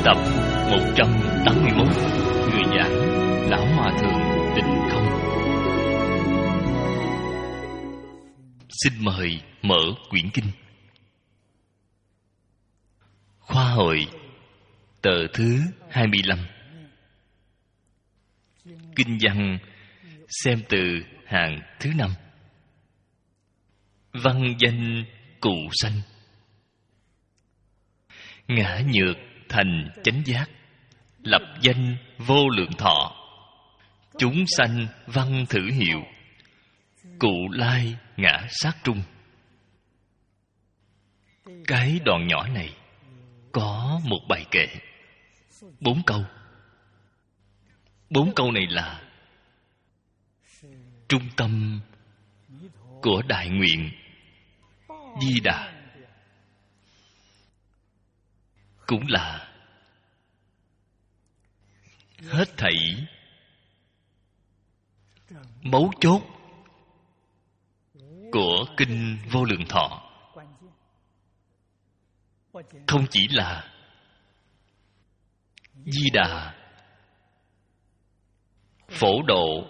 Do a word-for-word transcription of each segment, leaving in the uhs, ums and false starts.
Tập một trăm tám mươi mốt. Người giảng Lão Hòa Thượng Tịnh Không. Xin mời mở quyển kinh. Khoa hội tờ thứ hai mươi lăm. Kinh văn xem từ hàng thứ năm. Văn danh cụ sanh, ngã nhược thành chánh giác, lập danh vô lượng thọ, chúng sanh văn thử hiệu, cụ lai ngã sát trung. Cái đoạn nhỏ này có một bài kệ, bốn câu. Bốn câu này là trung tâm của đại nguyện Di Đà, cũng là hết thảy mấu chốt của kinh Vô Lượng Thọ. Không chỉ là Di Đà phổ độ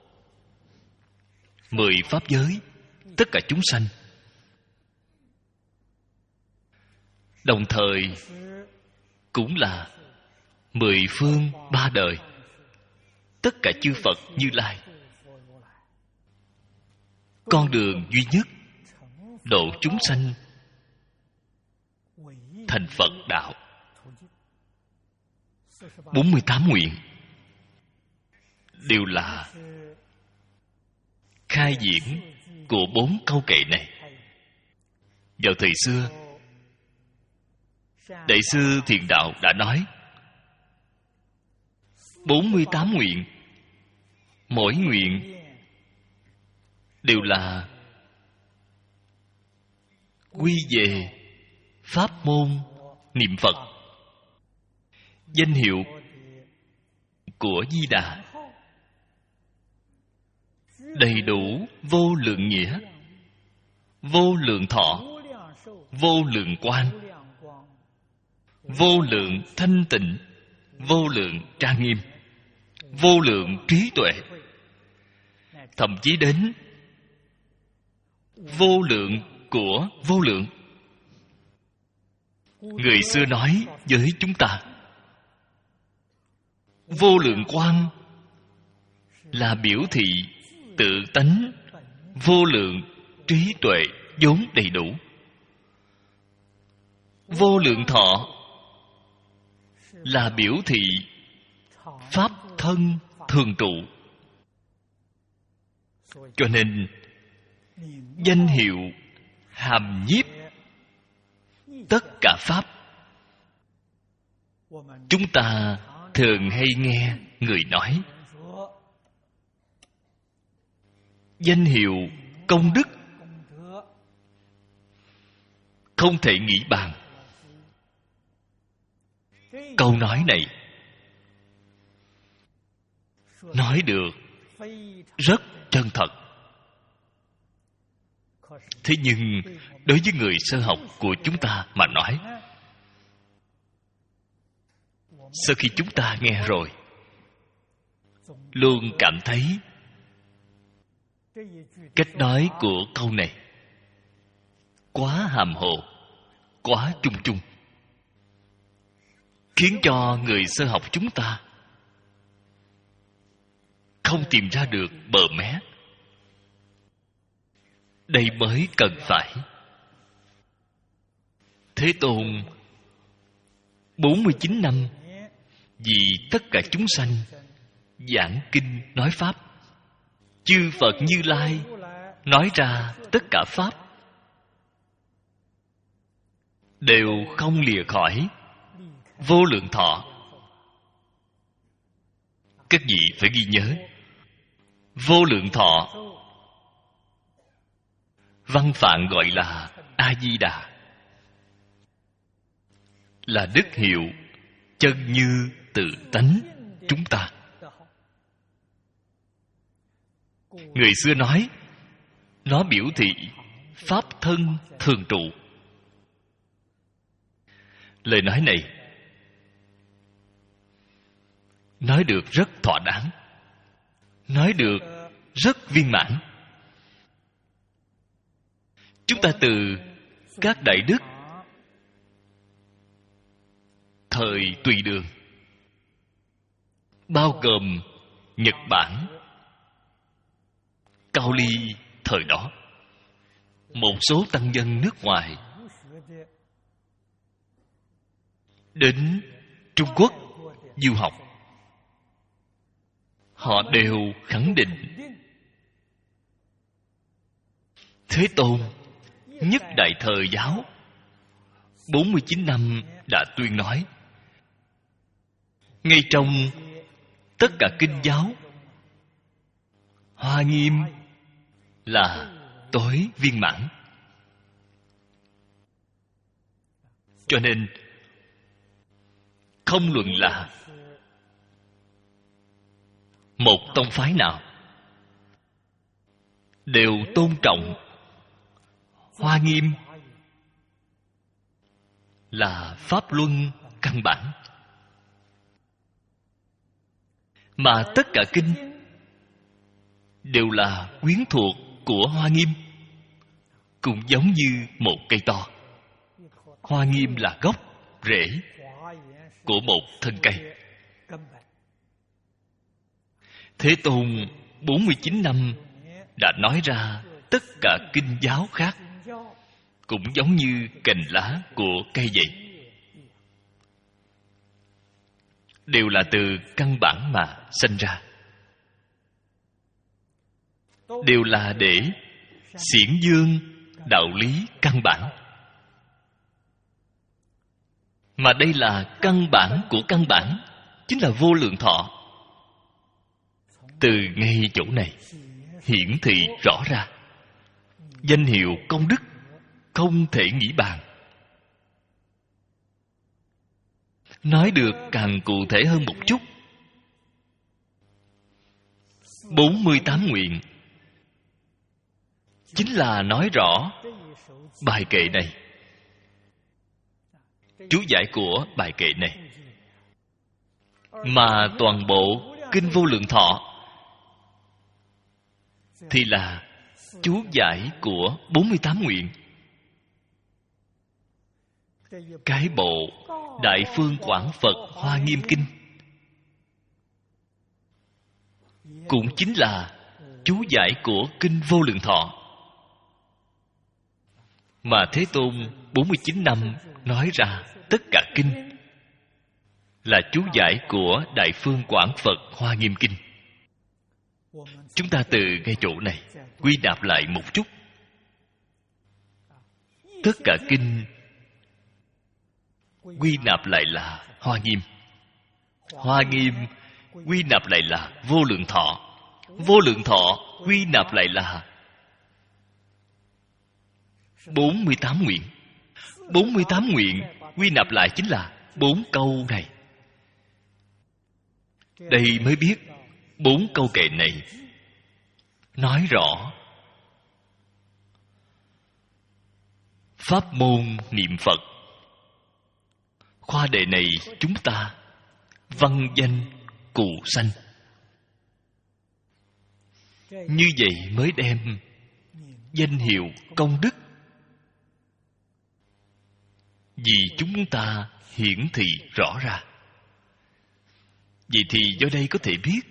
mười pháp giới tất cả chúng sanh, đồng thời cũng là mười phương ba đời tất cả chư Phật Như Lai. Con đường duy nhất độ chúng sanh thành Phật đạo. Bốn mươi tám nguyện đều là khai diễn của bốn câu kệ này. Vào thời xưa, Đại sư Thiền Đạo đã nói bốn mươi tám nguyện, mỗi nguyện đều là quy về pháp môn niệm Phật, danh hiệu của Di Đà, đầy đủ vô lượng nghĩa, vô lượng thọ, vô lượng quan, vô lượng thanh tịnh, vô lượng trang nghiêm, vô lượng trí tuệ, thậm chí đến vô lượng của vô lượng. Người xưa nói với chúng ta, vô lượng quang là biểu thị tự tánh vô lượng trí tuệ vốn đầy đủ. Vô lượng thọ là biểu thị pháp thân thường trụ. Cho nên danh hiệu hàm nhiếp tất cả pháp. Chúng ta thường hay nghe người nói danh hiệu công đức, không thể nghĩ bàn. Câu nói này nói được rất chân thật. Thế nhưng đối với người sơ học của chúng ta mà nói, sau khi chúng ta nghe rồi, luôn cảm thấy cách nói của câu này quá hàm hồ, quá chung chung, khiến cho người sơ học chúng ta không tìm ra được bờ mé. Đây mới cần phải Thế Tôn bốn mươi chín năm vì tất cả chúng sanh giảng kinh nói pháp. Chư Phật Như Lai nói ra tất cả pháp đều không lìa khỏi vô lượng thọ. Các vị phải ghi nhớ, vô lượng thọ văn phạm gọi là A Di Đà, là đức hiệu chân như tự tánh chúng ta. Người xưa nói nó biểu thị pháp thân thường trụ. Lời nói này nói được rất thỏa đáng, nói được rất viên mãn. Chúng ta từ các đại đức thời Tùy Đường, bao gồm Nhật Bản, Cao Ly thời đó, một số tăng nhân nước ngoài đến Trung Quốc du học, họ đều khẳng định Thế Tôn nhất đại thời giáo bốn mươi chín năm đã tuyên nói, ngay trong tất cả kinh giáo, Hoa Nghiêm là tối viên mãn. Cho nên không luận là một tông phái nào, đều tôn trọng Hoa Nghiêm là pháp luân căn bản. Mà tất cả kinh đều là quyến thuộc của Hoa Nghiêm, cũng giống như một cây to. Hoa Nghiêm là gốc, rễ của một thân cây. Thế Tôn bốn mươi chín năm đã nói ra tất cả kinh giáo khác, cũng giống như cành lá của cây vậy, đều là từ căn bản mà sinh ra, đều là để xiển dương đạo lý căn bản. Mà đây là căn bản của căn bản, chính là vô lượng thọ. Từ ngay chỗ này hiển thị rõ ra, danh hiệu công đức không thể nghĩ bàn. Nói được càng cụ thể hơn một chút, bốn mươi tám nguyện chính là nói rõ bài kệ này, chú giải của bài kệ này. Mà toàn bộ kinh Vô Lượng Thọ thì là chú giải của bốn mươi tám nguyện. Cái bộ Đại Phương Quảng Phật Hoa Nghiêm Kinh cũng chính là chú giải của kinh Vô Lượng Thọ. Mà Thế Tôn bốn mươi chín năm nói ra tất cả kinh là chú giải của Đại Phương Quảng Phật Hoa Nghiêm Kinh. Chúng ta từ ngay chỗ này quy nạp lại một chút. Tất cả kinh quy nạp lại là Hoa Nghiêm. Hoa Nghiêm quy nạp lại là Vô Lượng Thọ. Vô Lượng Thọ quy nạp lại là bốn mươi tám nguyện. bốn mươi tám nguyện quy nạp lại chính là bốn câu này. Đây mới biết bốn câu kệ này nói rõ pháp môn niệm Phật. Khoa đề này chúng ta văn danh cụ sanh. Như vậy mới đem danh hiệu công đức vì chúng ta hiển thị rõ ra. Vậy thì do đây có thể biết,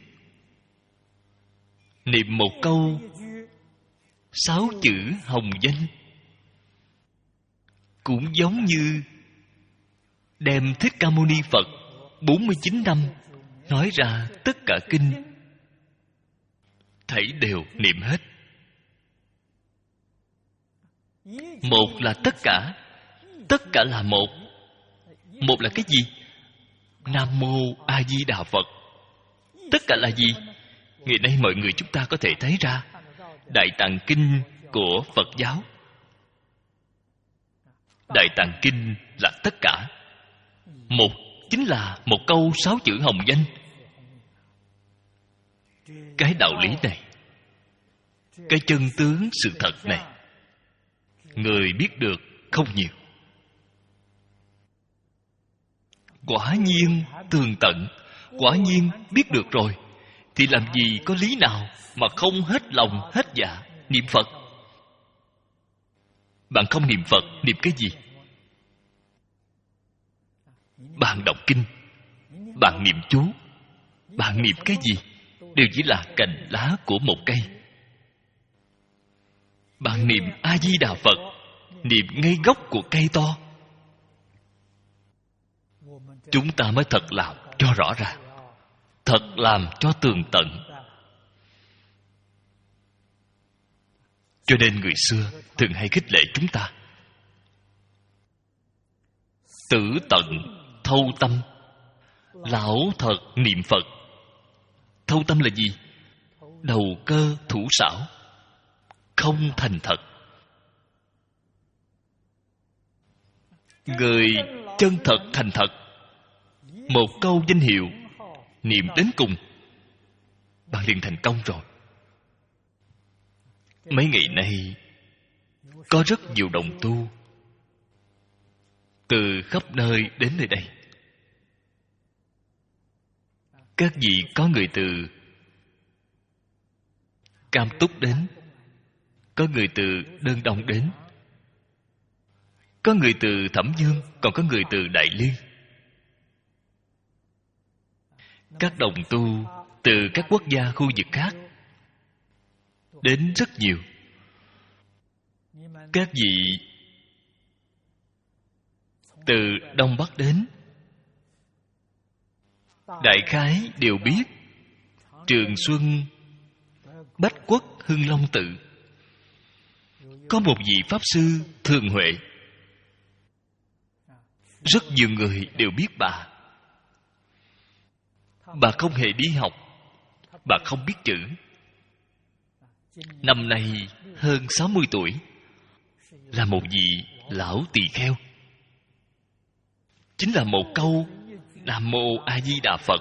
niệm một câu sáu chữ hồng danh cũng giống như đem Thích Ca Mâu Ni Phật bốn mươi chín năm nói ra tất cả kinh, thảy đều niệm hết. Một là tất cả, tất cả là một. Một là cái gì? Nam Mô A Di Đà Phật. Tất cả là gì? Ngày nay mọi người chúng ta có thể thấy ra Đại Tạng Kinh của Phật giáo. Đại Tạng Kinh là tất cả. Một chính là một câu sáu chữ hồng danh. Cái đạo lý này, cái chân tướng sự thật này, người biết được không nhiều. Quả nhiên tường tận, quả nhiên biết được rồi, thì làm gì có lý nào mà không hết lòng hết dạ niệm Phật. Bạn không niệm Phật, niệm cái gì? Bạn đọc kinh, bạn niệm chú, bạn niệm cái gì đều chỉ là cành lá của một cây. Bạn niệm A Di Đà Phật, niệm ngay gốc của cây to. Chúng ta mới thật làm cho rõ ràng, thật làm cho tường tận. Cho nên người xưa thường hay khích lệ chúng ta tử tận thâu tâm, lão thật niệm Phật. Thâu tâm là gì? Đầu cơ thủ xảo, không thành thật. Người chân thật thành thật, một câu danh hiệu niệm đến cùng, bạn liền thành công rồi. Mấy ngày nay có rất nhiều đồng tu từ khắp nơi đến nơi đây. Các vị có người từ Cam Túc đến, có người từ Đơn Đông đến, có người từ Thẩm Dương, còn có người từ Đại Liên. Các đồng tu từ các quốc gia khu vực khác đến rất nhiều. Các vị từ Đông Bắc đến, đại khái đều biết Trường Xuân, Bách Quốc, Hưng Long Tự có một vị Pháp Sư Thường Huệ. Rất nhiều người đều biết bà. Bà không hề đi học, bà không biết chữ. Năm nay hơn sáu mươi tuổi, là một vị lão tỳ kheo. Chính là một câu Nam Mô A Di Đà Phật,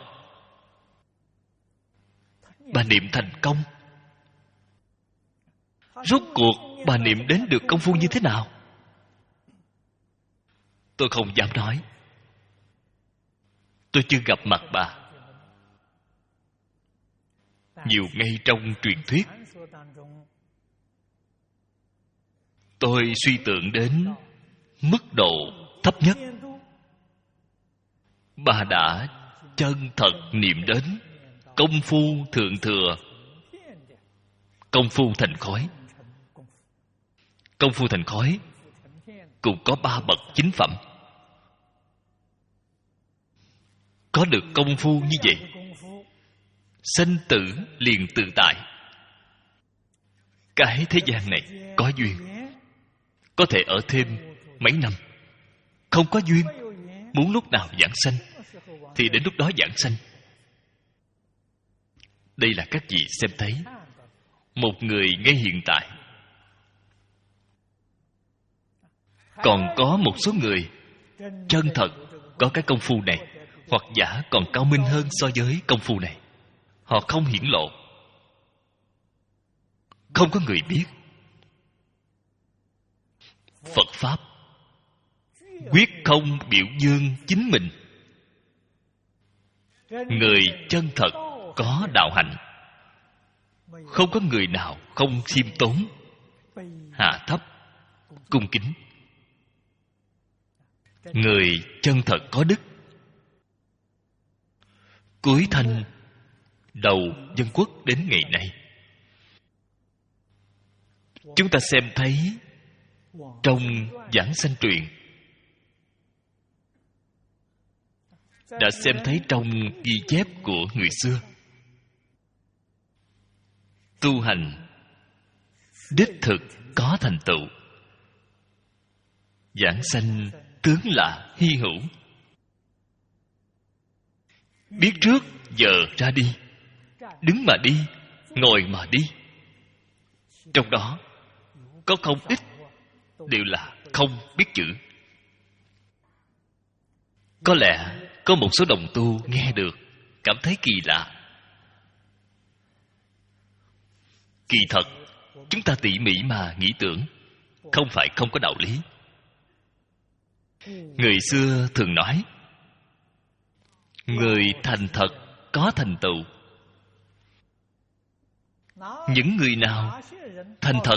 bà niệm thành công. Rốt cuộc bà niệm đến được công phu như thế nào? Tôi không dám nói. Tôi chưa gặp mặt bà. Nhiều ngay trong truyền thuyết, tôi suy tưởng đến mức độ thấp nhất, bà đã chân thật niệm đến công phu thượng thừa, công phu thành khói. Công phu thành khói cũng có ba bậc chính phẩm. Có được công phu như vậy, sanh tử liền tự tại. Cái thế gian này có duyên, có thể ở thêm mấy năm. Không có duyên, muốn lúc nào giảng sanh thì đến lúc đó giảng sanh. Đây là các vị xem thấy một người ngay hiện tại. Còn có một số người chân thật có cái công phu này, hoặc giả còn cao minh hơn so với công phu này. Họ không hiển lộ, không có người biết. Phật Pháp quyết không biểu dương chính mình. Người chân thật có đạo hạnh, không có người nào không khiêm tốn, hạ thấp, cung kính. Người chân thật có đức. Cuối thanh đầu dân quốc đến ngày nay, chúng ta xem thấy trong giảng sanh truyền, đã xem thấy trong ghi chép của người xưa, tu hành đích thực có thành tựu, giảng sanh tướng là hy hữu. Biết trước giờ ra đi, đứng mà đi, ngồi mà đi. Trong đó có không ít đều là không biết chữ. Có lẽ có một số đồng tu nghe được cảm thấy kỳ lạ. Kỳ thật, chúng ta tỉ mỉ mà nghĩ tưởng, không phải không có đạo lý. Người xưa thường nói, người thành thật có thành tựu. Những người nào thành thật?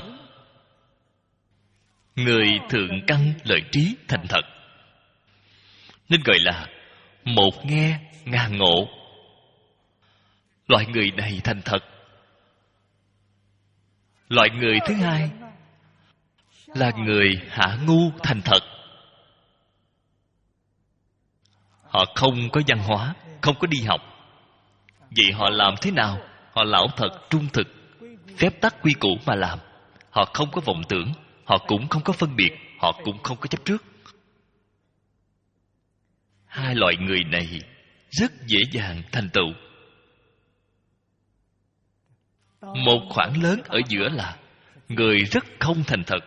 Người thượng căn lợi trí thành thật, nên gọi là một nghe ngàn ngộ. Loại người này thành thật. Loại người thứ hai là người hạ ngu thành thật. Họ không có văn hóa, không có đi học. Vậy họ làm thế nào? Họ lão thật trung thực, phép tắc quy củ mà làm. Họ không có vọng tưởng, họ cũng không có phân biệt, họ cũng không có chấp trước. Hai loại người này rất dễ dàng thành tựu. Một khoảng lớn ở giữa là người rất không thành thật,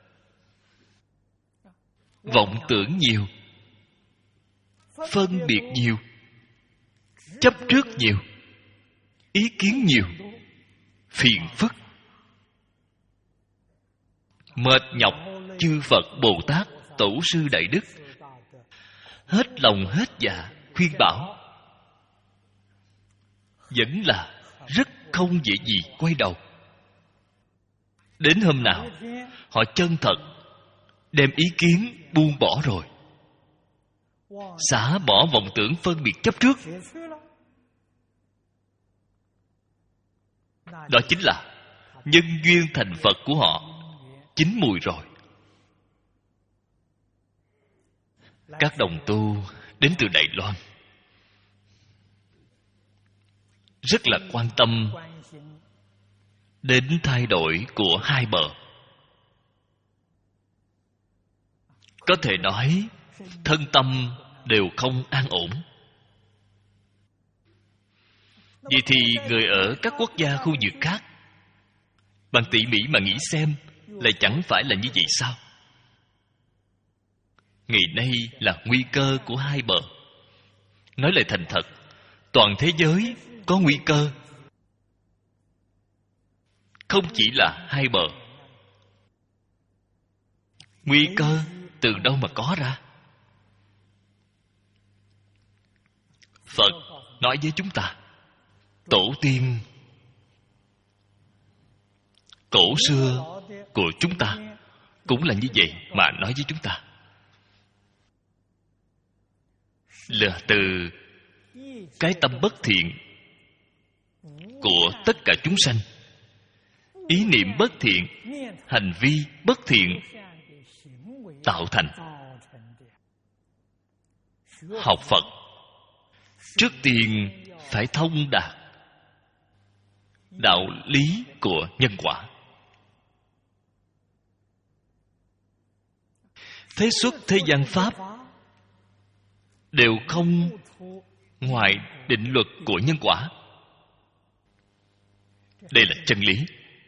vọng tưởng nhiều, phân biệt nhiều, chấp trước nhiều, ý kiến nhiều, phiền phức, mệt nhọc chư Phật Bồ Tát Tổ sư Đại Đức hết lòng hết dạ khuyên bảo, vẫn là rất không dễ gì quay đầu. Đến hôm nào họ chân thật đem ý kiến buông bỏ rồi, xả bỏ vọng tưởng phân biệt chấp trước, đó chính là nhân duyên thành Phật của họ chín mùi rồi. Các đồng tu đến từ Đài Loan rất là quan tâm đến thay đổi của hai bờ. Có thể nói thân tâm đều không an ổn. Vậy thì người ở các quốc gia khu vực khác, bạn tỉ mỉ mà nghĩ xem, lại chẳng phải là như vậy sao? Ngày nay là nguy cơ của hai bờ. Nói lời thành thật, toàn thế giới có nguy cơ, không chỉ là hai bờ. Nguy cơ từ đâu mà có ra? Phật nói với chúng ta, tổ tiên cổ xưa của chúng ta cũng là như vậy mà nói với chúng ta. Là từ cái tâm bất thiện của tất cả chúng sanh, ý niệm bất thiện, hành vi bất thiện tạo thành. Học Phật trước tiên phải thông đạt đạo lý của nhân quả. Thế xuất thế gian pháp đều không ngoài định luật của nhân quả. Đây là chân lý.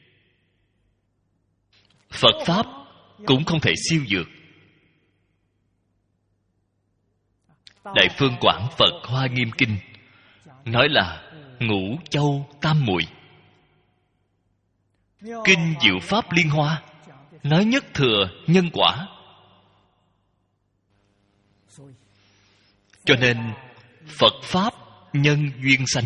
Phật pháp cũng không thể siêu dược. Đại Phương Quảng Phật Hoa Nghiêm Kinh nói là ngũ châu tam muội. Kinh Diệu Pháp Liên Hoa nói nhất thừa nhân quả. Cho nên Phật pháp nhân duyên sanh.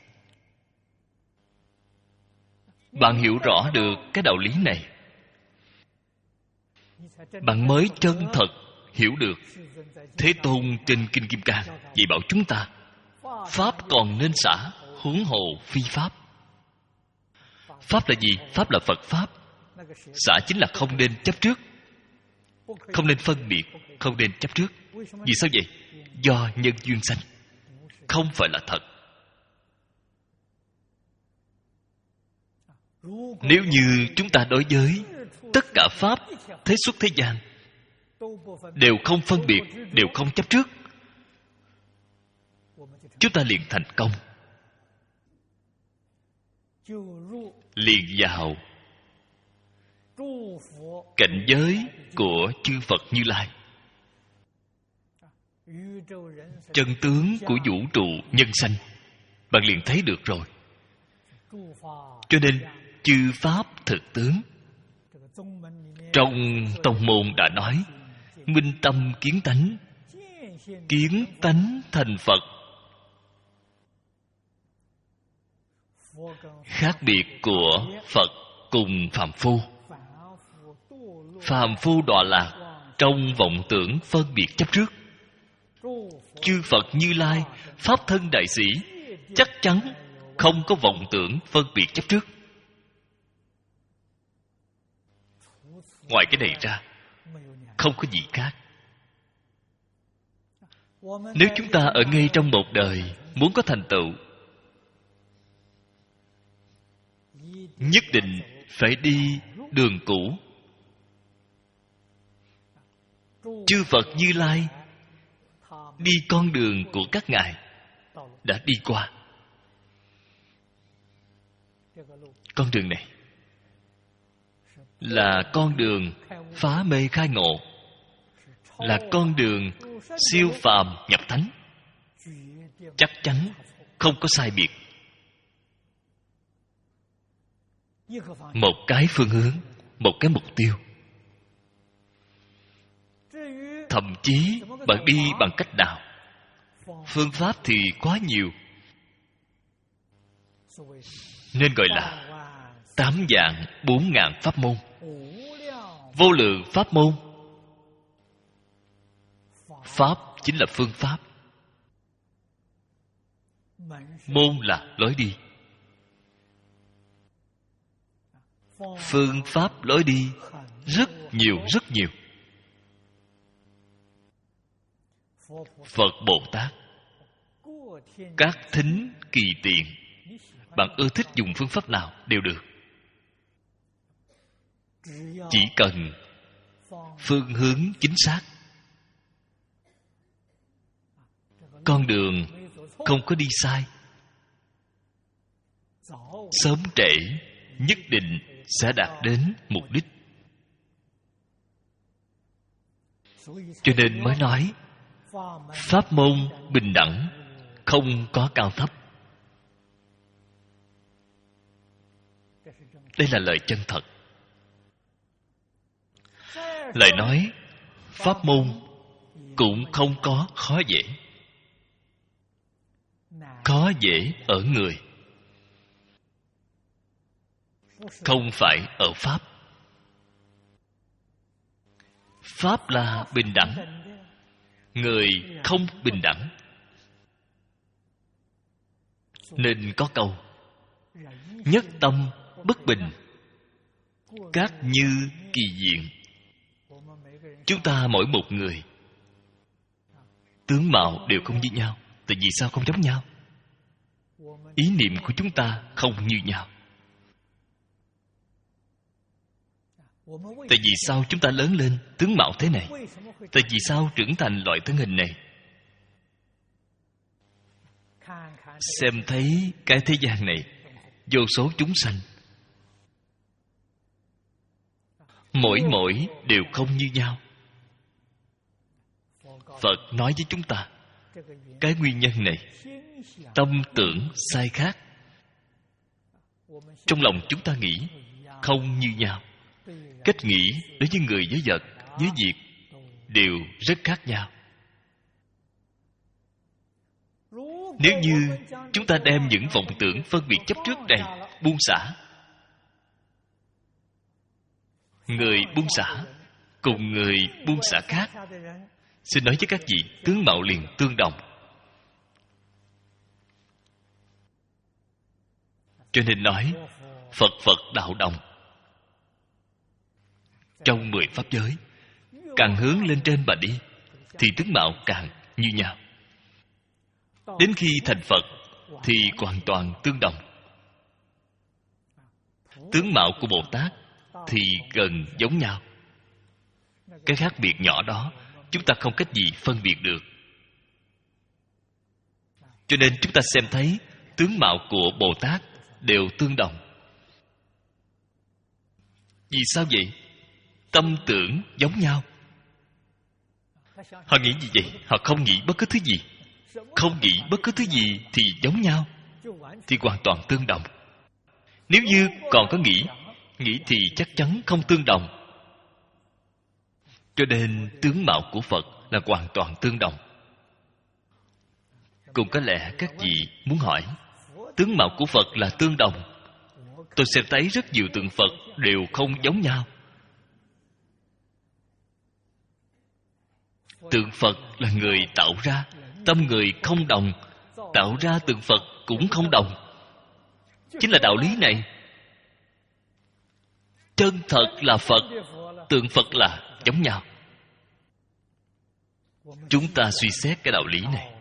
Bạn hiểu rõ được cái đạo lý này, bạn mới chân thật hiểu được Thế Tôn trên Kinh Kim Cang dạy bảo chúng ta, pháp còn nên xả, huống hồ phi pháp. Pháp là gì? Pháp là Phật pháp. Xả chính là không nên chấp trước, không nên phân biệt, không nên chấp trước. Vì sao vậy? Do nhân duyên sanh, không phải là thật. Nếu như chúng ta đối với tất cả pháp thế xuất thế gian đều không phân biệt, đều không chấp trước, chúng ta liền thành công, liền vào cảnh giới của chư Phật Như Lai. Chân tướng của vũ trụ nhân sanh bạn liền thấy được rồi. Cho nên chư pháp thực tướng, trong tông môn đã nói minh tâm kiến tánh, kiến tánh thành Phật, Khác biệt của Phật cùng phàm phu. Phàm phu đọa lạc trong vọng tưởng phân biệt chấp trước. Chư Phật Như Lai, Pháp thân đại sĩ, chắc chắn không có vọng tưởng phân biệt chấp trước. Ngoài cái này ra, không có gì khác. Nếu chúng ta ở ngay trong một đời muốn có thành tựu, nhất định phải đi đường cũ. Chư Phật Như Lai đi con đường của các ngài đã đi qua. Con đường này là con đường phá mê khai ngộ, là con đường siêu phàm nhập thánh. Chắc chắn không có sai biệt. Một cái phương hướng, một cái mục tiêu. Thậm chí bạn đi bằng cách nào, phương pháp thì quá nhiều, nên gọi là tám vạn bốn ngàn pháp môn. Vô lượng pháp môn. Pháp chính là phương pháp, môn là lối đi. Phương pháp lối đi rất nhiều rất nhiều. Phật Bồ Tát các thính kỳ tiện, bạn ưa thích dùng phương pháp nào đều được, chỉ cần phương hướng chính xác. Con đường không có đi sai, sớm trễ nhất định sẽ đạt đến mục đích. Cho nên mới nói pháp môn bình đẳng, không có cao thấp. Đây là lời chân thật. Lời nói pháp môn cũng không có khó dễ. Khó dễ ở người, không phải ở pháp. Pháp là bình đẳng, người không bình đẳng. Nên có câu nhất tâm bất bình, các như kỳ diện. Chúng ta mỗi một người tướng mạo đều không như nhau. Tại vì sao không giống nhau? Ý niệm của chúng ta không như nhau. Tại vì sao chúng ta lớn lên tướng mạo thế này? Tại vì sao trưởng thành loại thân hình này? Xem thấy cái thế gian này, vô số chúng sanh, mỗi mỗi đều không như nhau. Phật nói với chúng ta, cái nguyên nhân này, tâm tưởng sai khác. Trong lòng chúng ta nghĩ không như nhau. Cách nghĩ đối với người, với vật, với việc đều rất khác nhau. Nếu như chúng ta đem những vọng tưởng phân biệt chấp trước này buông xả, người buông xả cùng người buông xả khác, xin nói với các vị, tướng mạo liền tương đồng. Cho nên nói Phật Phật đạo đồng. Trong mười pháp giới, càng hướng lên trên mà đi thì tướng mạo càng như nhau. Đến khi thành Phật thì hoàn toàn tương đồng. Tướng mạo của Bồ Tát thì gần giống nhau. Cái khác biệt nhỏ đó chúng ta không cách gì phân biệt được. Cho nên chúng ta xem thấy tướng mạo của Bồ Tát đều tương đồng. Vì sao vậy? Tâm tưởng giống nhau. Họ nghĩ gì vậy? Họ không nghĩ bất cứ thứ gì. Không nghĩ bất cứ thứ gì thì giống nhau, thì hoàn toàn tương đồng. Nếu như còn có nghĩ, nghĩ thì chắc chắn không tương đồng. Cho nên tướng mạo của Phật là hoàn toàn tương đồng. Cũng có lẽ các vị muốn hỏi, tướng mạo của Phật là tương đồng. Tôi xem thấy rất nhiều tượng Phật đều không giống nhau. Tượng Phật là người tạo ra, tâm người không đồng, tạo ra tượng Phật cũng không đồng. Chính là đạo lý này. Chân thật là Phật, tượng Phật là giống nhau. Chúng ta suy xét cái đạo lý này.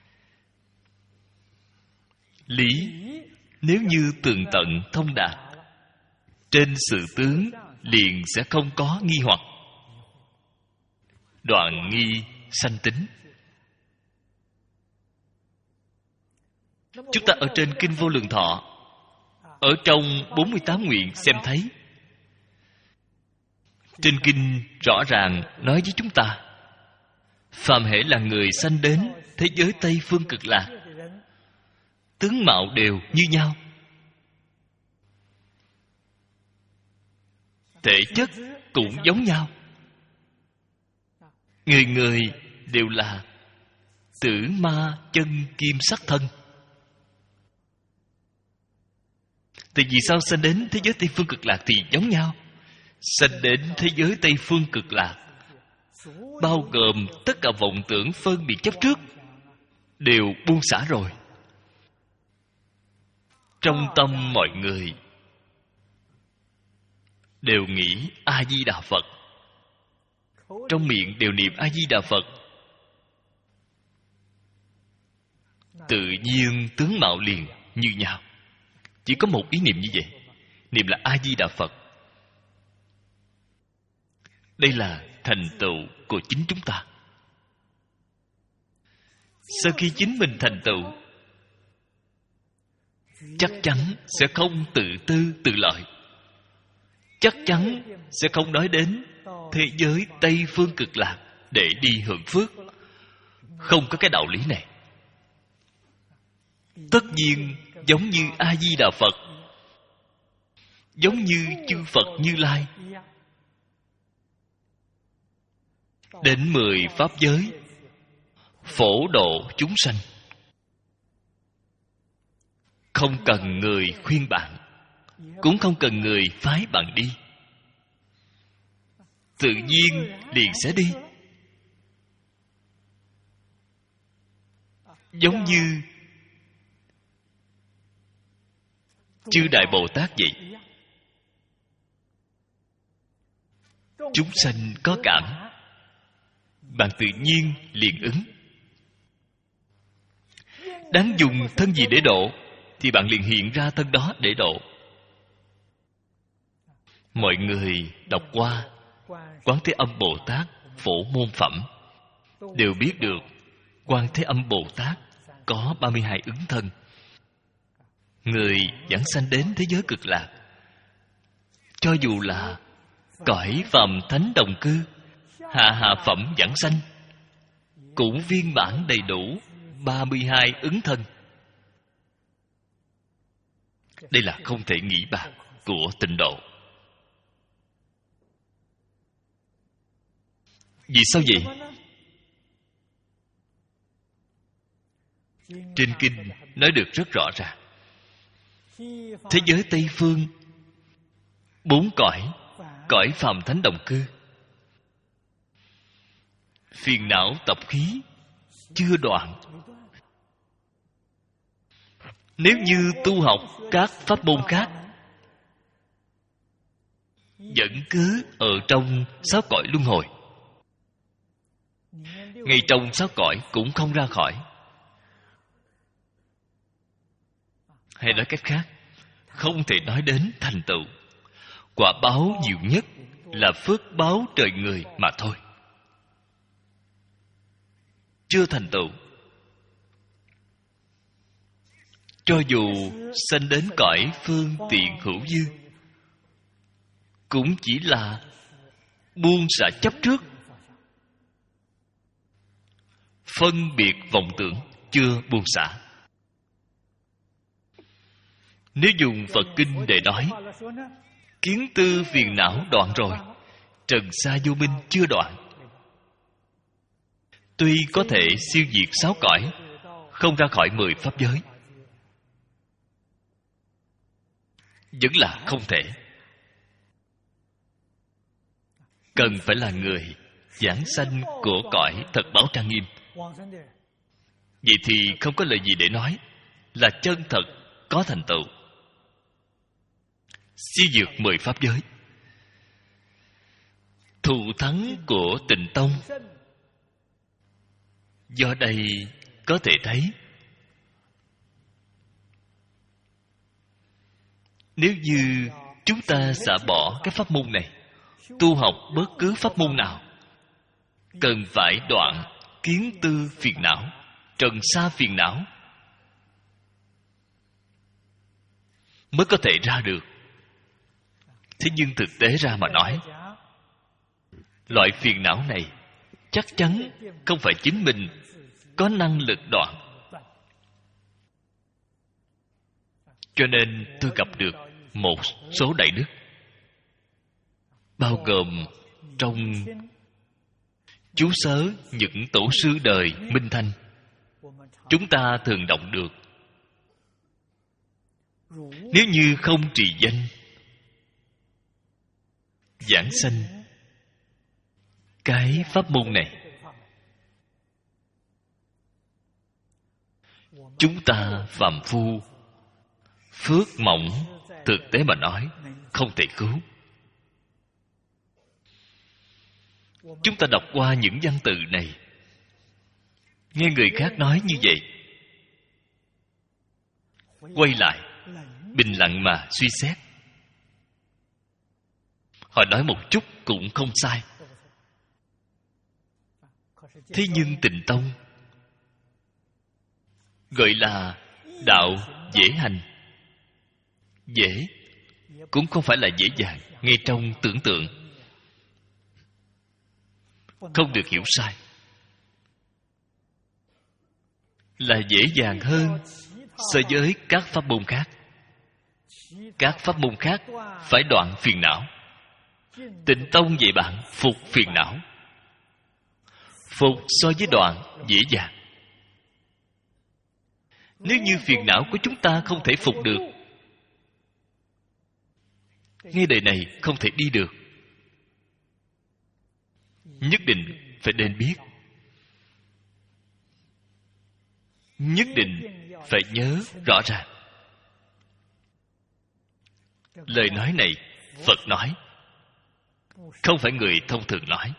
Lý nếu như tường tận thông đạt, trên sự tướng liền sẽ không có nghi hoặc, đoạn nghi sanh tính. Chúng ta ở trên Kinh Vô Lượng Thọ, ở trong bốn mươi tám nguyện xem thấy, trên kinh rõ ràng nói với chúng ta, phàm hễ là người sanh đến thế giới Tây Phương Cực Lạc, tướng mạo đều như nhau, thể chất cũng giống nhau, người người đều là tử ma chân kim sắc thân. Thì vì sao sanh đến thế giới Tây Phương Cực Lạc thì giống nhau? Sanh đến thế giới Tây Phương Cực Lạc bao gồm tất cả vọng tưởng phân biệt chấp trước đều buông xả rồi. Trong tâm mọi người đều nghĩ A-di-đà Phật, trong miệng đều niệm A-di-đà Phật, tự nhiên tướng mạo liền như nhau. Chỉ có một ý niệm như vậy, niệm là A-di-đà Phật. Đây là thành tựu của chính chúng ta. Sau khi chính mình thành tựu, chắc chắn sẽ không tự tư tự lợi, chắc chắn sẽ không nói đến thế giới Tây Phương Cực Lạc để đi hưởng phước. Không có cái đạo lý này. Tất nhiên giống như A-di-đà Phật, giống như chư Phật Như Lai, đến mười pháp giới phổ độ chúng sanh, không cần người khuyên bạn, cũng không cần người phái bạn đi, tự nhiên liền sẽ đi. Giống như chư Đại Bồ Tát vậy. Chúng sanh có cảm, bạn tự nhiên liền ứng. Đáng dùng thân gì để độ thì bạn liền hiện ra thân đó để độ. Mọi người đọc qua Quán Thế Âm Bồ Tát Phổ Môn Phẩm đều biết được Quan Thế Âm Bồ Tát có ba mươi hai ứng thân. Người giảng sanh đến thế giới Cực Lạc, cho dù là cõi phàm thánh đồng cư, hạ hạ phẩm giảng sanh, cũng viên mãn đầy đủ ba mươi hai ứng thân. Đây là không thể nghĩ bàn của tịnh độ. Vì sao vậy? Trên kinh nói được rất rõ ràng. Thế giới Tây Phương, bốn cõi, cõi phàm thánh đồng cư, phiền não tập khí chưa đoạn. Nếu như tu học các pháp môn khác, vẫn cứ ở trong sáu cõi luân hồi, ngay trong sáu cõi cũng không ra khỏi. Hay nói cách khác, không thể nói đến thành tựu. Quả báo nhiều nhất là phước báo trời người mà thôi, chưa thành tựu. Cho dù sanh đến cõi phương tiện hữu dư, cũng chỉ là buông xả chấp trước, phân biệt vọng tưởng chưa buông xả. Nếu dùng Phật kinh để nói, kiến tư phiền não đoạn rồi, trần sa vô minh chưa đoạn. Tuy có thể siêu diệt sáu cõi, không ra khỏi mười pháp giới, vẫn là không thể. Cần phải là người giảng sanh của cõi thật báo trang nghiêm. Vậy thì không có lời gì để nói, là chân thật có thành tựu, siêu vượt mười pháp giới. Thù thắng của Tịnh Tông do đây có thể thấy. Nếu như chúng ta xả bỏ cái pháp môn này, tu học bất cứ pháp môn nào, cần phải đoạn kiến tư phiền não, trần sa phiền não, mới có thể ra được. Thế nhưng thực tế ra mà nói, loại phiền não này chắc chắn không phải chính mình có năng lực đoạn. Cho nên tôi gặp được một số đại đức, bao gồm trong chú sớ những tổ sư đời Minh Thanh, chúng ta thường đọc được. Nếu như không trì danh giảng sanh cái pháp môn này, chúng ta phàm phu phước mỏng, thực tế mà nói không thể cứu. Chúng ta đọc qua những văn tự này, nghe người khác nói như vậy, quay lại bình lặng mà suy xét, họ nói một chút cũng không sai. Thế nhưng Tịnh Tông gọi là đạo dễ hành. Dễ cũng không phải là dễ dàng ngay trong tưởng tượng. Không được hiểu sai, là dễ dàng hơn so với các pháp môn khác. Các pháp môn khác phải đoạn phiền não. Tịnh Tông dạy bạn phục phiền não. Phục so với đoạn dễ dàng. Nếu như phiền não của chúng ta không thể phục được, ngay đời này không thể đi được. Nhất định phải nên biết, nhất định phải nhớ rõ ràng. Lời nói này Phật nói, không phải người thông thường nói.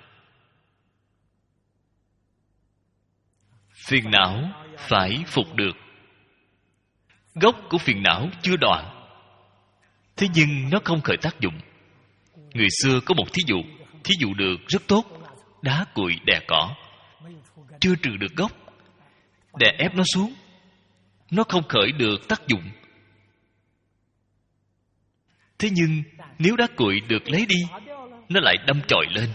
Phiền não phải phục được. Gốc của phiền não chưa đoạn, thế nhưng nó không khởi tác dụng. Người xưa có một thí dụ, thí dụ được rất tốt. Đá cuội đè cỏ, chưa trừ được gốc, đè ép nó xuống, nó không khởi được tác dụng. Thế nhưng nếu đá cuội được lấy đi, nó lại đâm chọi lên.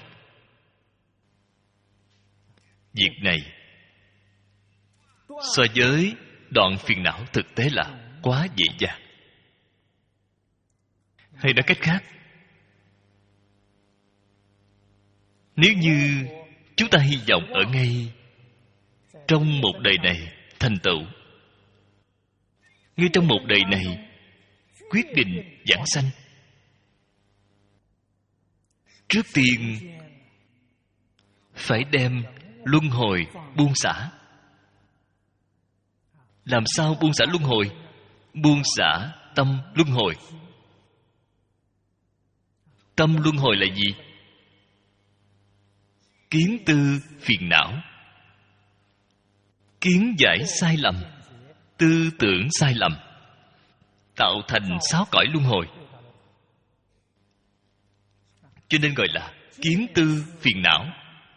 Việc này so với đoạn phiền não thực tế là quá dễ dàng. Hay nói cách khác, nếu như chúng ta hy vọng ở ngay trong một đời này thành tựu, ngay trong một đời này quyết định giảng sanh, trước tiên phải đem luân hồi buông xả. Làm sao buông xả luân hồi? Buông xả tâm luân hồi. Tâm luân hồi là gì? Kiến tư phiền não, kiến giải sai lầm, tư tưởng sai lầm, tạo thành sáu cõi luân hồi. Cho nên gọi là kiến tư phiền não.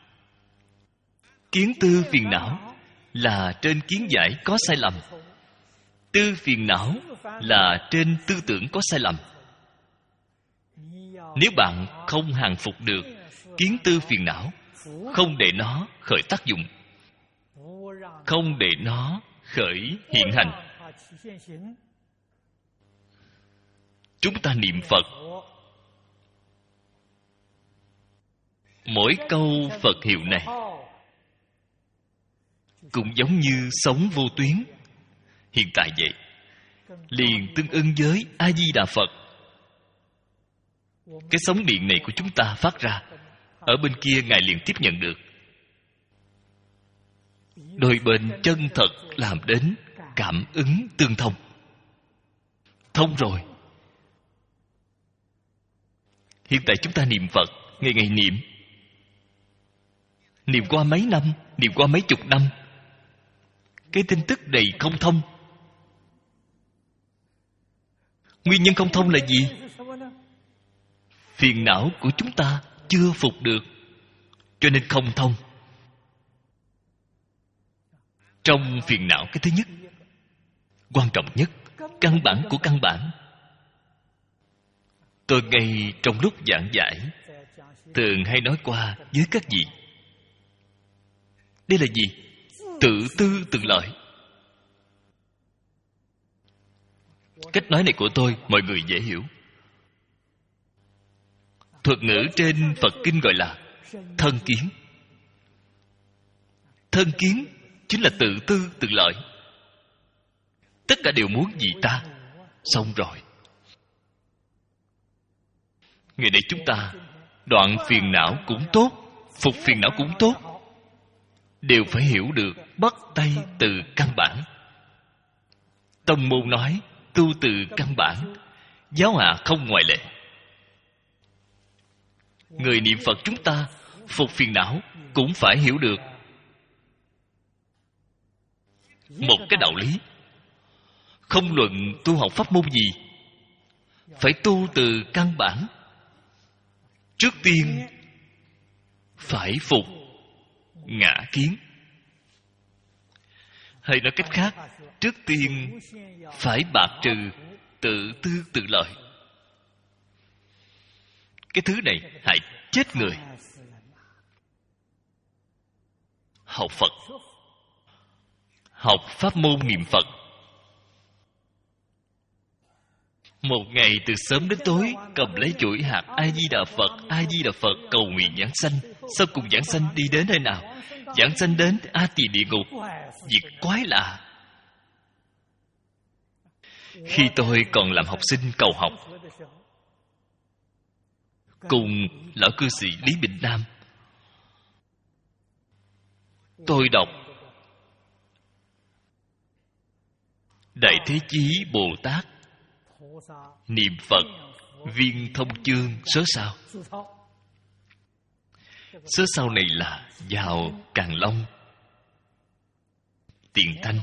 Kiến tư phiền não là trên kiến giải có sai lầm, tư phiền não là trên tư tưởng có sai lầm. Nếu bạn không hàng phục được kiến tư phiền não, không để nó khởi tác dụng, không để nó khởi hiện hành, chúng ta niệm Phật, mỗi câu Phật hiệu này cũng giống như sống vô tuyến. Hiện tại vậy, liền tương ưng với A Di Đà Phật cái sóng điện này của chúng ta phát ra, ở bên kia Ngài liền tiếp nhận được. Đôi bên chân thật làm đến cảm ứng tương thông. Thông rồi. Hiện tại chúng ta niệm Phật, ngày ngày niệm. Niệm qua mấy năm, niệm qua mấy chục năm, cái tin tức này không thông. Nguyên nhân không thông là gì? Phiền não của chúng ta chưa phục được, cho nên không thông. Trong phiền não, cái thứ nhất, quan trọng nhất, căn bản của căn bản, tôi ngay trong lúc giảng giải thường hay nói qua với các vị. Đây là gì? Tự tư tự lợi. Cách nói này của tôi mọi người dễ hiểu. Thuật ngữ trên Phật Kinh gọi là thân kiến. Thân kiến chính là tự tư tự lợi. Tất cả đều muốn vì ta. Xong rồi. Ngày nay chúng ta đoạn phiền não cũng tốt, phục phiền não cũng tốt, đều phải hiểu được bắt tay từ căn bản. Tông môn nói tu từ căn bản, giáo hạ không ngoại lệ. Người niệm Phật chúng ta phục phiền não cũng phải hiểu được một cái đạo lý. Không luận tu học pháp môn gì, phải tu từ căn bản. Trước tiên phải phục ngã kiến. Hay nói cách khác, trước tiên phải bạc trừ tự tư tự lợi. Cái thứ này hại chết người. Học Phật, học pháp môn niệm Phật, một ngày từ sớm đến tối cầm lấy chuỗi hạt A Di Đà Phật, A Di Đà Phật cầu nguyện giảng sanh. Sau cùng giảng sanh đi đến nơi nào? Giảng sanh đến A Tỳ địa ngục. Việc quái lạ. Khi tôi còn làm học sinh cầu học, cùng lão cư sĩ Lý Bình Nam, tôi đọc Đại Thế Chí Bồ Tát niệm Phật Viên Thông Chương số sau. Số sau này là vào Càng Long, Tiền Thanh.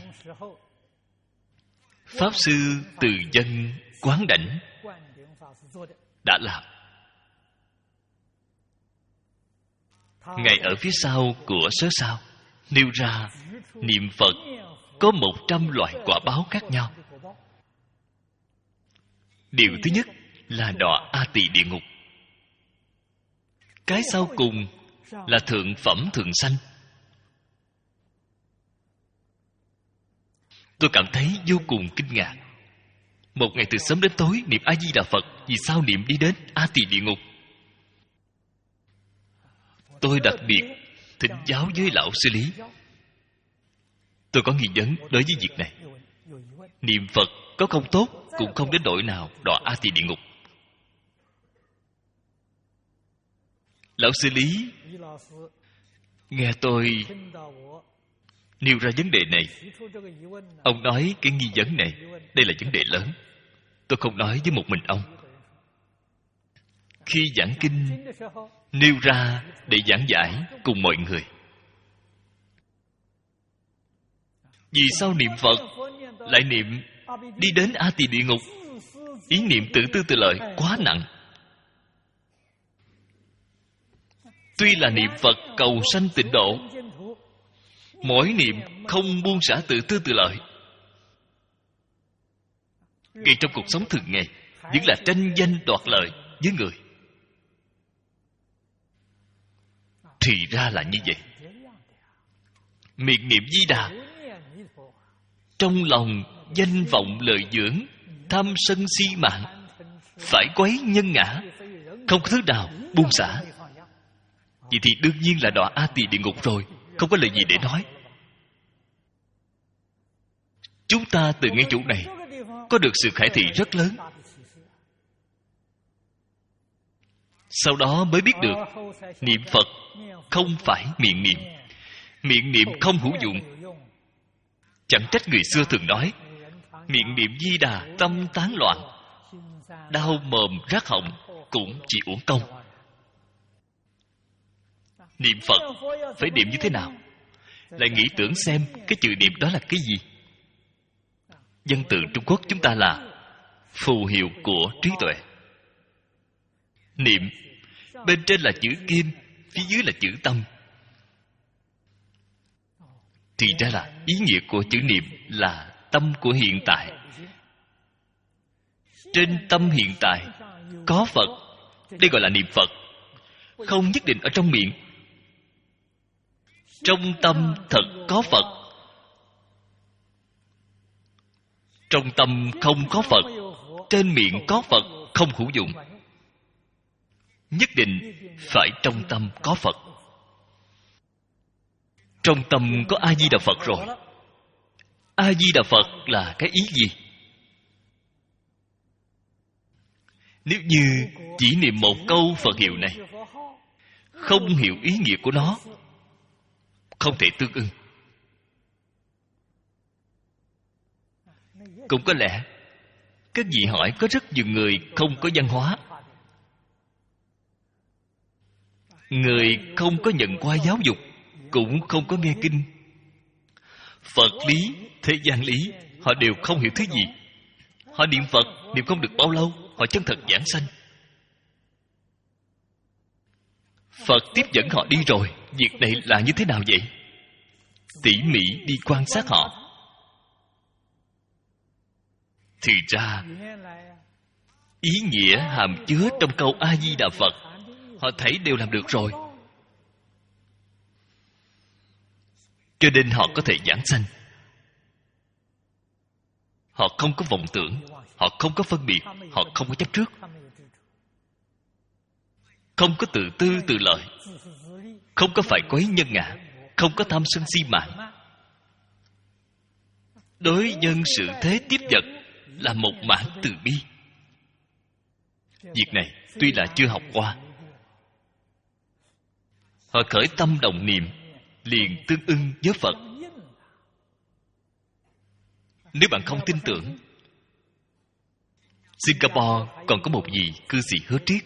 Pháp sư Từ Dân Quán Đảnh đã làm. Ngài ở phía sau của số sau nêu ra niệm Phật có một trăm loại quả báo khác nhau. Điều thứ nhất là đọa A Tỳ địa ngục. Cái sau cùng là thượng phẩm thường sanh. Tôi cảm thấy vô cùng kinh ngạc. Một ngày từ sớm đến tối niệm A Di Đà Phật, vì sao niệm đi đến A Tỳ địa ngục? Tôi đặc biệt thỉnh giáo với lão sư Lý. Tôi có nghi vấn đối với việc này. Niệm Phật có không tốt cũng không đến nỗi nào đọa A Tỳ địa ngục. Lão sư Lý nghe tôi nêu ra vấn đề này, ông nói cái nghi vấn này, đây là vấn đề lớn. Tôi không nói với một mình ông. Khi giảng kinh nêu ra để giảng giải cùng mọi người. Vì sao niệm Phật lại niệm đi đến A Tỳ địa ngục? Ý niệm tự tư tự lợi quá nặng. Tuy là niệm Phật cầu sanh tịnh độ, mỗi niệm không buông xả tự tư tự lợi, ngay trong cuộc sống thường ngày vẫn là tranh danh đoạt lợi với người. Thì ra là như vậy. Miệng niệm Di Đà, trong lòng danh vọng lợi dưỡng, tham sân si mạng, phải quấy nhân ngã, không có thứ nào buông xả. Vậy thì đương nhiên là đọa A Tỳ địa ngục rồi, không có lời gì để nói. Chúng ta từ ngay chỗ này có được sự khải thị rất lớn. Sau đó mới biết được niệm Phật không phải miệng niệm. Miệng niệm không hữu dụng. Chẳng trách người xưa thường nói miệng niệm Di Đà tâm tán loạn, đau mồm rát họng cũng chỉ uổng công. Niệm Phật phải niệm như thế nào? Lại nghĩ tưởng xem cái chữ niệm đó là cái gì. Văn tự Trung Quốc chúng ta là phù hiệu của trí tuệ. Niệm bên trên là chữ kim, phía dưới là chữ tâm. Thì ra là ý nghĩa của chữ niệm là tâm của hiện tại. Trên tâm hiện tại có Phật, đây gọi là niệm Phật. Không nhất định ở trong miệng. Trong tâm thật có Phật, trong tâm không có Phật, trên miệng có Phật không hữu dụng. Nhất định phải trong tâm có Phật. Trong tâm có A Di Đà Phật rồi. A Di Đà Phật là cái ý gì? Nếu như chỉ niệm một câu Phật hiệu này, không hiểu ý nghĩa của nó, không thể tương ưng. Cũng có lẽ các vị hỏi có rất nhiều người không có văn hóa, người không có nhận qua giáo dục, cũng không có nghe kinh. Phật lý, thế gian lý, họ đều không hiểu thứ gì. Họ niệm Phật, niệm không được bao lâu, họ chân thật giảng sanh. Phật tiếp dẫn họ đi rồi, việc này là như thế nào vậy? Tỉ mỉ đi quan sát họ, thì ra ý nghĩa hàm chứa trong câu A Di Đà Phật họ thấy đều làm được rồi. Cho nên họ có thể giảng sanh. Họ không có vọng tưởng, họ không có phân biệt, họ không có chấp trước, không có tự tư tự lợi, không có phải quấy nhân ngã, không có tham sân si mạng. Đối nhân sự thế tiếp vật là một mảng từ bi. Việc này tuy là chưa học qua, họ khởi tâm động niệm liền tương ưng với Phật. Nếu bạn không tin tưởng, Singapore còn có một vị cư sĩ Hứa Triết,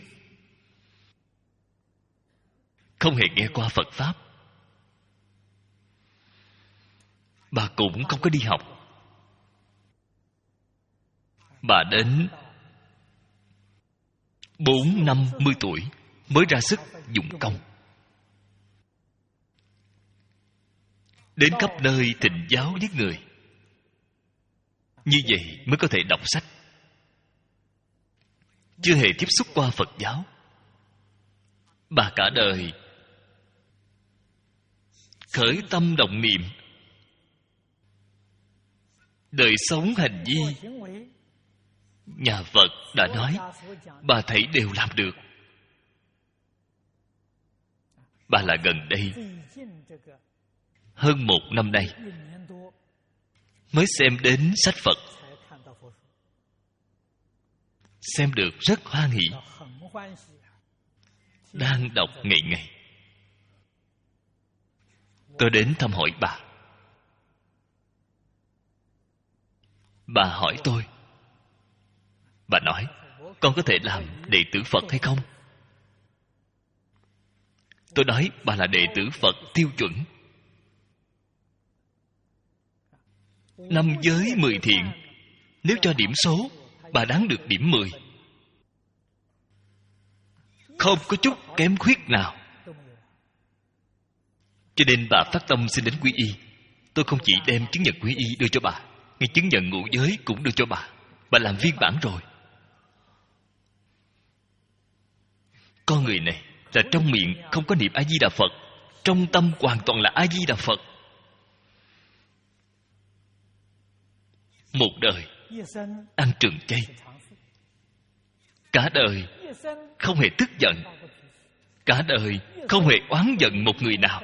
không hề nghe qua Phật Pháp. Bà cũng không có đi học. Bà đến bốn năm mươi tuổi mới ra sức dụng công, đến khắp nơi thịnh giáo với người. Như vậy mới có thể đọc sách. Chưa hề tiếp xúc qua Phật giáo. Bà cả đời khởi tâm động niệm, đời sống hành vi, nhà Phật đã nói, bà thấy đều làm được. Bà là gần đây, hơn một năm nay, mới xem đến sách Phật, xem được rất hoan hỷ, đang đọc ngày ngày. Tôi đến thăm hỏi bà. Bà hỏi tôi, bà nói, con có thể làm đệ tử Phật hay không? Tôi nói, bà là đệ tử Phật tiêu chuẩn. Năm giới mười thiện, nếu cho điểm số, bà đáng được điểm mười. Không có chút kém khuyết nào. Cho nên bà phát tâm xin đến quy y. Tôi không chỉ đem chứng nhận quy y đưa cho bà, ngay chứng nhận ngũ giới cũng đưa cho bà. Bà làm viên bản rồi. Con người này là trong miệng không có niệm A Di Đà Phật, trong tâm hoàn toàn là A Di Đà Phật. Một đời ăn trường chay, cả đời không hề tức giận, cả đời không hề oán giận một người nào.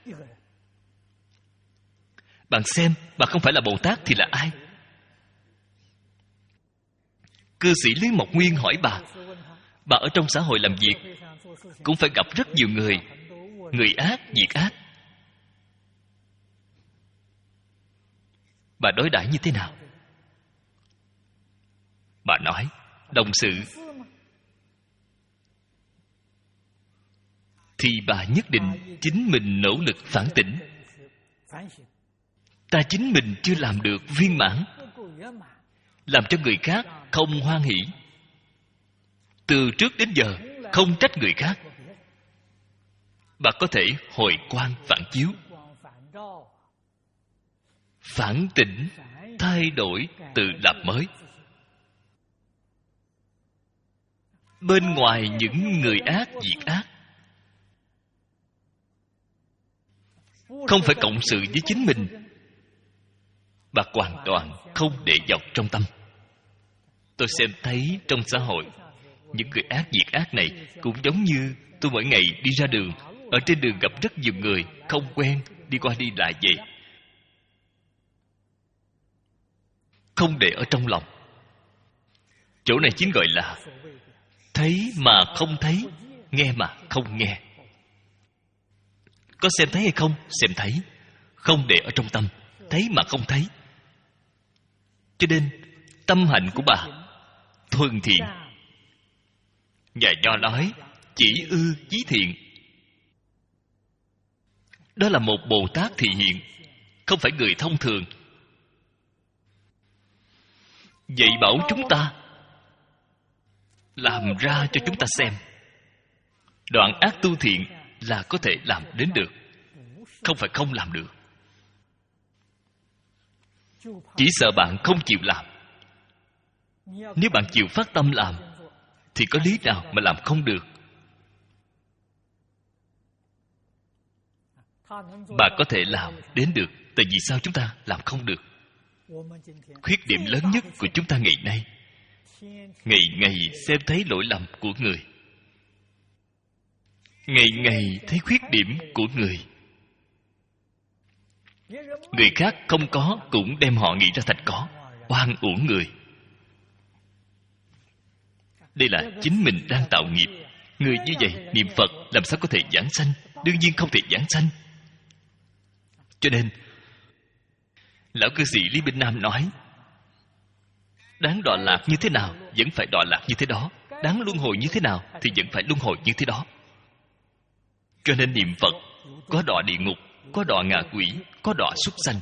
Bạn xem, bạn không phải là Bồ Tát thì là ai? Cư sĩ Lý Mộc Nguyên hỏi bà, Bà ở trong xã hội làm việc cũng phải gặp rất nhiều người, người ác, việc ác. Bà đối đãi như thế nào? Bà nói, đồng sự thì bà nhất định chính mình nỗ lực phản tỉnh. Ta chính mình chưa làm được viên mãn, làm cho người khác không hoan hỷ. Từ trước đến giờ không trách người khác. Bà có thể hồi quang phản chiếu, phản tỉnh, thay đổi, tự lập mới. Bên ngoài những người ác, việc ác, không phải cộng sự với chính mình, bà hoàn toàn không để vào trong tâm. Tôi xem thấy trong xã hội, những người ác, việc ác này cũng giống như tôi mỗi ngày đi ra đường. Ở trên đường gặp rất nhiều người không quen, đi qua đi lại vậy, không để ở trong lòng. Chỗ này chính gọi là thấy mà không thấy, nghe mà không nghe. Có xem thấy hay không? Xem thấy, không để ở trong tâm, thấy mà không thấy. Cho nên tâm hạnh của bà thuần thiện. Nhà Nho nói chỉ ư chí thiện. Đó là một Bồ Tát thị hiện, không phải người thông thường. Dạy bảo chúng ta, làm ra cho chúng ta xem. Đoạn ác tu thiện là có thể làm đến được, không phải không làm được. Chỉ sợ bạn không chịu làm. Nếu bạn chịu phát tâm làm thì có lý nào mà làm không được? Bà có thể làm đến được. Tại vì sao chúng ta làm không được? Khuyết điểm lớn nhất của chúng ta ngày nay, ngày ngày xem thấy lỗi lầm của người, ngày ngày thấy khuyết điểm của người. Người khác không có cũng đem họ nghĩ ra thành có, oan uổng người. Đây là chính mình đang tạo nghiệp. Người như vậy niệm Phật làm sao có thể giảng sanh? Đương nhiên không thể giảng sanh. Cho nên lão cư sĩ Lý Binh Nam nói, đáng đọa lạc như thế nào vẫn phải đọa lạc như thế đó, đáng luân hồi như thế nào thì vẫn phải luân hồi như thế đó. Cho nên niệm Phật có đọa địa ngục, có đọa ngạ quỷ, có đọa súc sanh.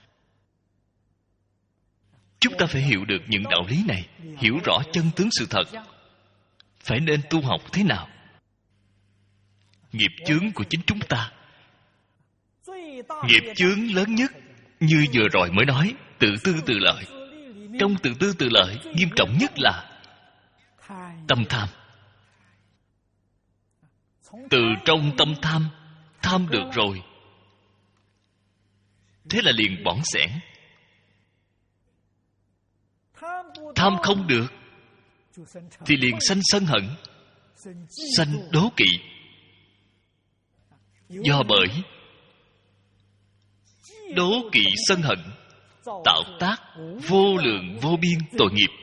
Chúng ta phải hiểu được những đạo lý này, hiểu rõ chân tướng sự thật. Phải nên tu học thế nào? Nghiệp chướng của chính chúng ta, nghiệp chướng lớn nhất như vừa rồi mới nói, tự tư tự lợi. Trong tự tư tự lợi, nghiêm trọng nhất là tâm tham. Từ trong tâm tham, tham được rồi, thế là liền bỏng xẻng. Tham không được thì liền sanh sân hận, sanh đố kỵ. Do bởi đố kỵ sân hận tạo tác vô lượng vô biên tội nghiệp.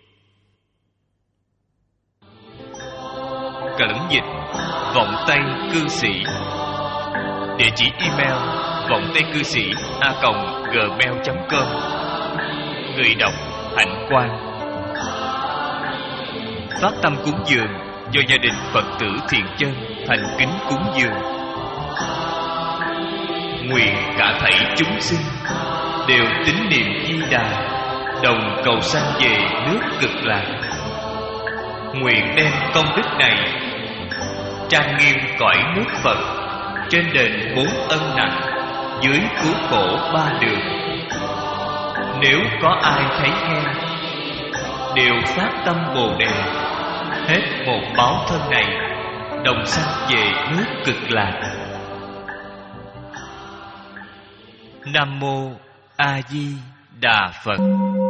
Cẩn dịch vọng tây cư sĩ. Địa chỉ email vọng tây cư sĩ a còng gmail chấm com. Người đọc Hạnh Quang. Phát tâm cúng dường do gia đình Phật tử Thiện Chân thành kính cúng dường. Nguyện cả thảy chúng sinh đều tín niệm Di Đà, đồng cầu sanh về nước Cực Lạc. Nguyện đem công đức này trang nghiêm cõi nước Phật, trên đền bốn ân nặng, dưới cứu khổ ba đường. Nếu có ai thấy nghe, đều phát tâm Bồ Đề, hết một báo thân này, đồng sanh về nước Cực Lạc. Nam mô A Di Đà Phật.